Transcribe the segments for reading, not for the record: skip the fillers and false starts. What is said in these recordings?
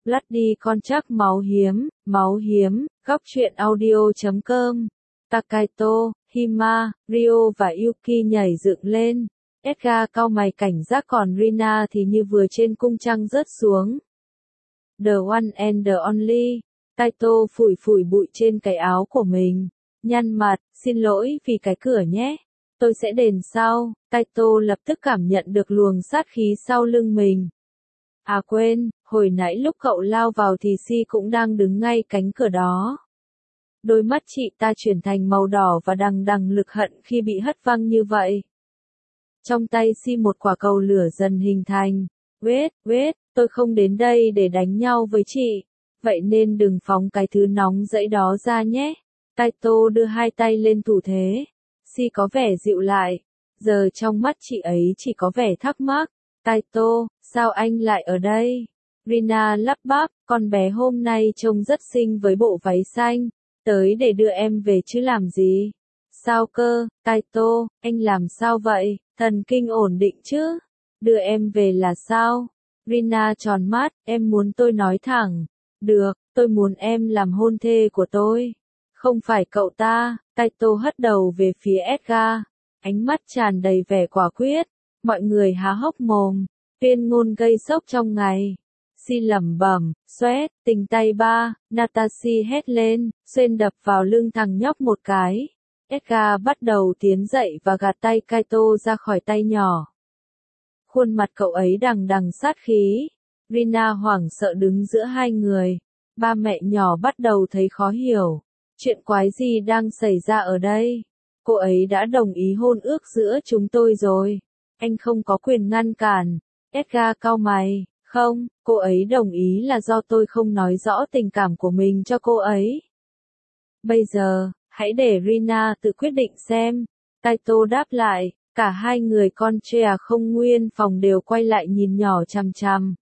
Bloody con chắc máu hiếm, góc truyện audio.com. Takaito, Hima, Ryo và Yuki nhảy dựng lên. Edgar cau mày cảnh giác còn Rina thì như vừa trên cung trăng rớt xuống. The one and the only. Kaito phủi phủi bụi trên cái áo của mình. Nhăn mặt, xin lỗi vì cái cửa nhé. Tôi sẽ đền sau. Kaito lập tức cảm nhận được luồng sát khí sau lưng mình. À quên, hồi nãy lúc cậu lao vào thì Si cũng đang đứng ngay cánh cửa đó. Đôi mắt chị ta chuyển thành màu đỏ và đằng đằng lực hận khi bị hất văng như vậy. Trong tay Si một quả cầu lửa dần hình thành. Wait, tôi không đến đây để đánh nhau với chị. Vậy nên đừng phóng cái thứ nóng rẫy đó ra nhé. Kaito đưa hai tay lên thủ thế. Si có vẻ dịu lại. Giờ trong mắt chị ấy chỉ có vẻ thắc mắc. Kaito, sao anh lại ở đây? Rina lắp bắp, con bé hôm nay trông rất xinh với bộ váy xanh. Tới để đưa em về chứ làm gì? Sao cơ, Kaito, anh làm sao vậy? Thần kinh ổn định chứ? Đưa em về là sao? Rina tròn mắt, em muốn tôi nói thẳng. Được, tôi muốn em làm hôn thê của tôi. Không phải cậu ta. Kaito hất đầu về phía Edgar. Ánh mắt tràn đầy vẻ quả quyết. Mọi người há hốc mồm. Tuyên ngôn gây sốc trong ngày. Si lẩm bẩm, xoét, tình tay ba, Natashi hét lên, xuyên đập vào lưng thằng nhóc một cái. Edgar bắt đầu tiến dậy và gạt tay Kaito ra khỏi tay nhỏ. Khuôn mặt cậu ấy đằng đằng sát khí. Rina hoảng sợ đứng giữa hai người. Ba mẹ nhỏ bắt đầu thấy khó hiểu. Chuyện quái gì đang xảy ra ở đây? Cô ấy đã đồng ý hôn ước giữa chúng tôi rồi. Anh không có quyền ngăn cản. Edgar cau mày. Không, cô ấy đồng ý là do tôi không nói rõ tình cảm của mình cho cô ấy. Bây giờ, hãy để Rina tự quyết định xem. Kaito đáp lại, cả hai người con trẻ không nguyên phòng đều quay lại nhìn nhỏ chằm chằm.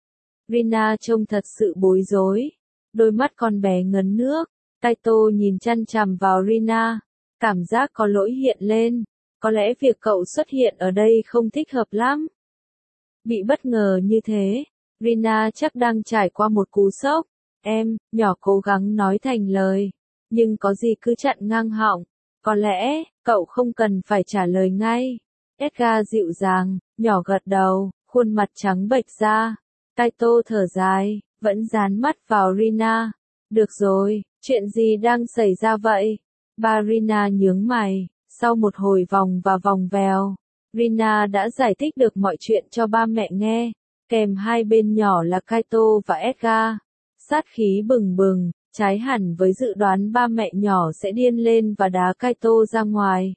Rina trông thật sự bối rối. Đôi mắt con bé ngấn nước. Kaito nhìn chằm chằm vào Rina. Cảm giác có lỗi hiện lên. Có lẽ việc cậu xuất hiện ở đây không thích hợp lắm. Bị bất ngờ như thế, Rina chắc đang trải qua một cú sốc. Em, nhỏ cố gắng nói thành lời. Nhưng có gì cứ chặn ngang họng. Có lẽ, cậu không cần phải trả lời ngay. Edgar dịu dàng, nhỏ gật đầu, khuôn mặt trắng bệch ra. Kaito thở dài, vẫn dán mắt vào Rina. Được rồi, chuyện gì đang xảy ra vậy? Ba Rina nhướng mày, sau một hồi vòng và vòng vèo. Rina đã giải thích được mọi chuyện cho ba mẹ nghe, kèm hai bên nhỏ là Kaito và Edgar. Sát khí bừng bừng, trái hẳn với dự đoán ba mẹ nhỏ sẽ điên lên và đá Kaito ra ngoài.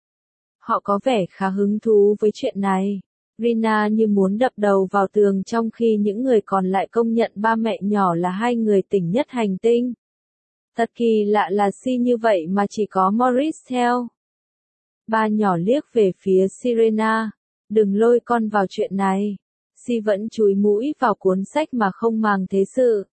Họ có vẻ khá hứng thú với chuyện này. Rina như muốn đập đầu vào tường trong khi những người còn lại công nhận ba mẹ nhỏ là hai người tỉnh nhất hành tinh. Thật kỳ lạ là Si như vậy mà chỉ có Morris theo. Ba nhỏ liếc về phía Sirena. Đừng lôi con vào chuyện này. Si vẫn chúi mũi vào cuốn sách mà không màng thế sự.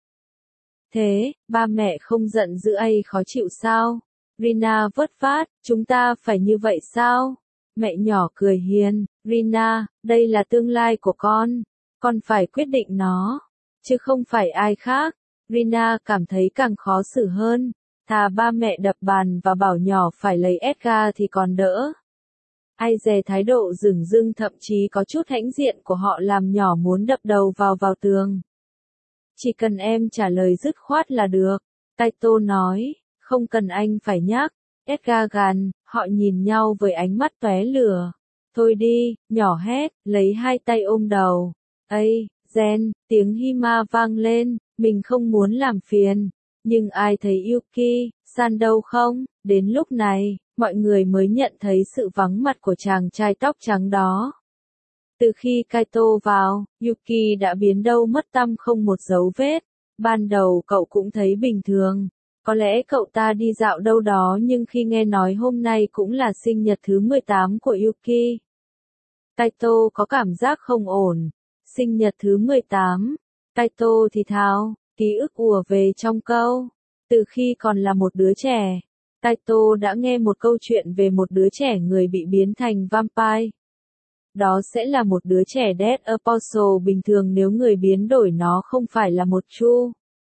Thế, ba mẹ không giận dữ hay khó chịu sao? Rina vớt vát, chúng ta phải như vậy sao? Mẹ nhỏ cười hiền, Rina, đây là tương lai của con phải quyết định nó, chứ không phải ai khác. Rina cảm thấy càng khó xử hơn, thà ba mẹ đập bàn và bảo nhỏ phải lấy Edgar thì còn đỡ. Ai dè thái độ dửng dưng thậm chí có chút hãnh diện của họ làm nhỏ muốn đập đầu vào tường. Chỉ cần em trả lời dứt khoát là được, Kaito nói, không cần anh phải nhắc. Edgar gằn, họ nhìn nhau với ánh mắt tóe lửa. Thôi đi, nhỏ hét, lấy hai tay ôm đầu. Ây, Gen, tiếng Hima vang lên, mình không muốn làm phiền. Nhưng ai thấy Yuki, San đâu không? Đến lúc này, mọi người mới nhận thấy sự vắng mặt của chàng trai tóc trắng đó. Từ khi Kaito vào, Yuki đã biến đâu mất tăm không một dấu vết. Ban đầu cậu cũng thấy bình thường. Có lẽ cậu ta đi dạo đâu đó nhưng khi nghe nói hôm nay cũng là sinh nhật thứ 18 của Yuki. Kaito có cảm giác không ổn. Sinh nhật thứ 18. Kaito thì thào, ký ức ùa về trong câu. Từ khi còn là một đứa trẻ, Kaito đã nghe một câu chuyện về một đứa trẻ người bị biến thành vampire. Đó sẽ là một đứa trẻ Death Apostle bình thường nếu người biến đổi nó không phải là một True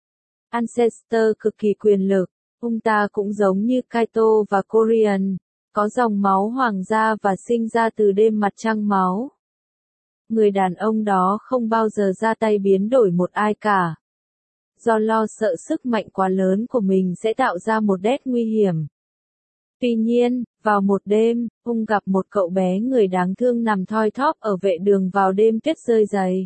Ancestor cực kỳ quyền lực. Ông ta cũng giống như Kaito và Korean, có dòng máu hoàng gia và sinh ra từ đêm mặt trăng máu. Người đàn ông đó không bao giờ ra tay biến đổi một ai cả. Do lo sợ sức mạnh quá lớn của mình sẽ tạo ra một Death nguy hiểm. Tuy nhiên, vào một đêm, ông gặp một cậu bé người đáng thương nằm thoi thóp ở vệ đường vào đêm tuyết rơi dày.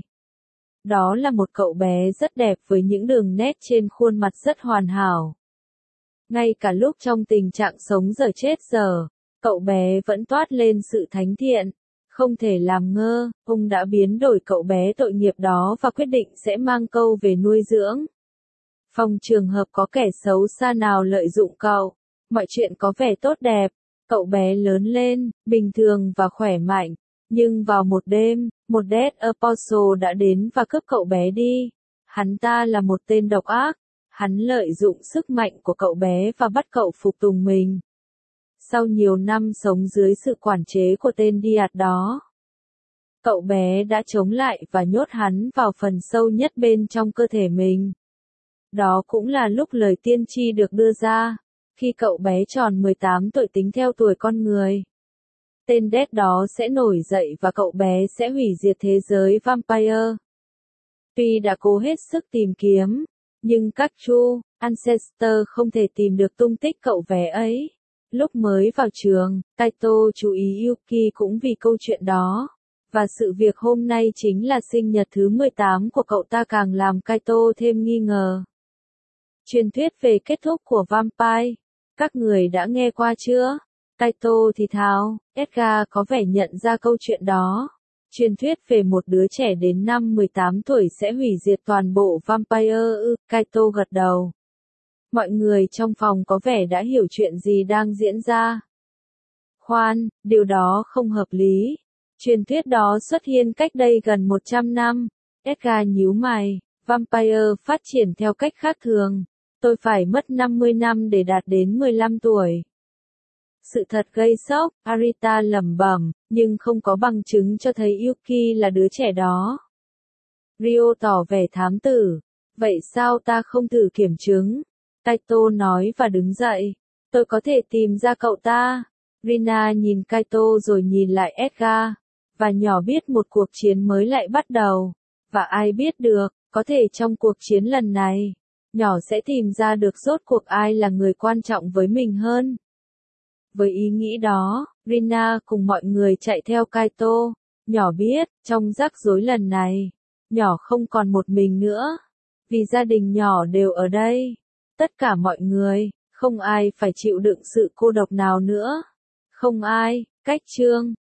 Đó là một cậu bé rất đẹp với những đường nét trên khuôn mặt rất hoàn hảo. Ngay cả lúc trong tình trạng sống dở chết dở, cậu bé vẫn toát lên sự thánh thiện. Không thể làm ngơ, ông đã biến đổi cậu bé tội nghiệp đó và quyết định sẽ mang cậu về nuôi dưỡng. Phòng trường hợp có kẻ xấu xa nào lợi dụng cậu, mọi chuyện có vẻ tốt đẹp. Cậu bé lớn lên, bình thường và khỏe mạnh. Nhưng vào một đêm, một Death Apostle đã đến và cướp cậu bé đi. Hắn ta là một tên độc ác. Hắn lợi dụng sức mạnh của cậu bé và bắt cậu phục tùng mình. Sau nhiều năm sống dưới sự quản chế của tên Điạt đó, cậu bé đã chống lại và nhốt hắn vào phần sâu nhất bên trong cơ thể mình. Đó cũng là lúc lời tiên tri được đưa ra, khi cậu bé tròn 18 tuổi tính theo tuổi con người. Tên Death đó sẽ nổi dậy và cậu bé sẽ hủy diệt thế giới Vampire. Tuy đã cố hết sức tìm kiếm, nhưng các True Ancestor không thể tìm được tung tích cậu bé ấy. Lúc mới vào trường, Kaito chú ý Yuki cũng vì câu chuyện đó. Và sự việc hôm nay chính là sinh nhật thứ 18 của cậu ta càng làm Kaito thêm nghi ngờ. Truyền thuyết về kết thúc của Vampire. Các người đã nghe qua chưa? Kaito thì thào, Edgar có vẻ nhận ra câu chuyện đó. Truyền thuyết về một đứa trẻ đến năm 18 tuổi sẽ hủy diệt toàn bộ Vampire Kaito gật đầu. Mọi người trong phòng có vẻ đã hiểu chuyện gì đang diễn ra. Khoan, điều đó không hợp lý. Truyền thuyết đó xuất hiện cách đây gần 100 năm. Edgar nhíu mày, Vampire phát triển theo cách khác thường. Tôi phải mất 50 năm để đạt đến 15 tuổi. Sự thật gây sốc, Arita lẩm bẩm, nhưng không có bằng chứng cho thấy Yuki là đứa trẻ đó. Ryo tỏ vẻ thám tử. Vậy sao ta không thử kiểm chứng? Kaito nói và đứng dậy. Tôi có thể tìm ra cậu ta. Rina nhìn Kaito rồi nhìn lại Edgar. Và nhỏ biết một cuộc chiến mới lại bắt đầu. Và ai biết được, có thể trong cuộc chiến lần này, nhỏ sẽ tìm ra được rốt cuộc ai là người quan trọng với mình hơn. Với ý nghĩ đó, Rina cùng mọi người chạy theo Kaito. Nhỏ biết, trong rắc rối lần này, nhỏ không còn một mình nữa. Vì gia đình nhỏ đều ở đây. Tất cả mọi người, không ai phải chịu đựng sự cô độc nào nữa. Không ai, cách chương.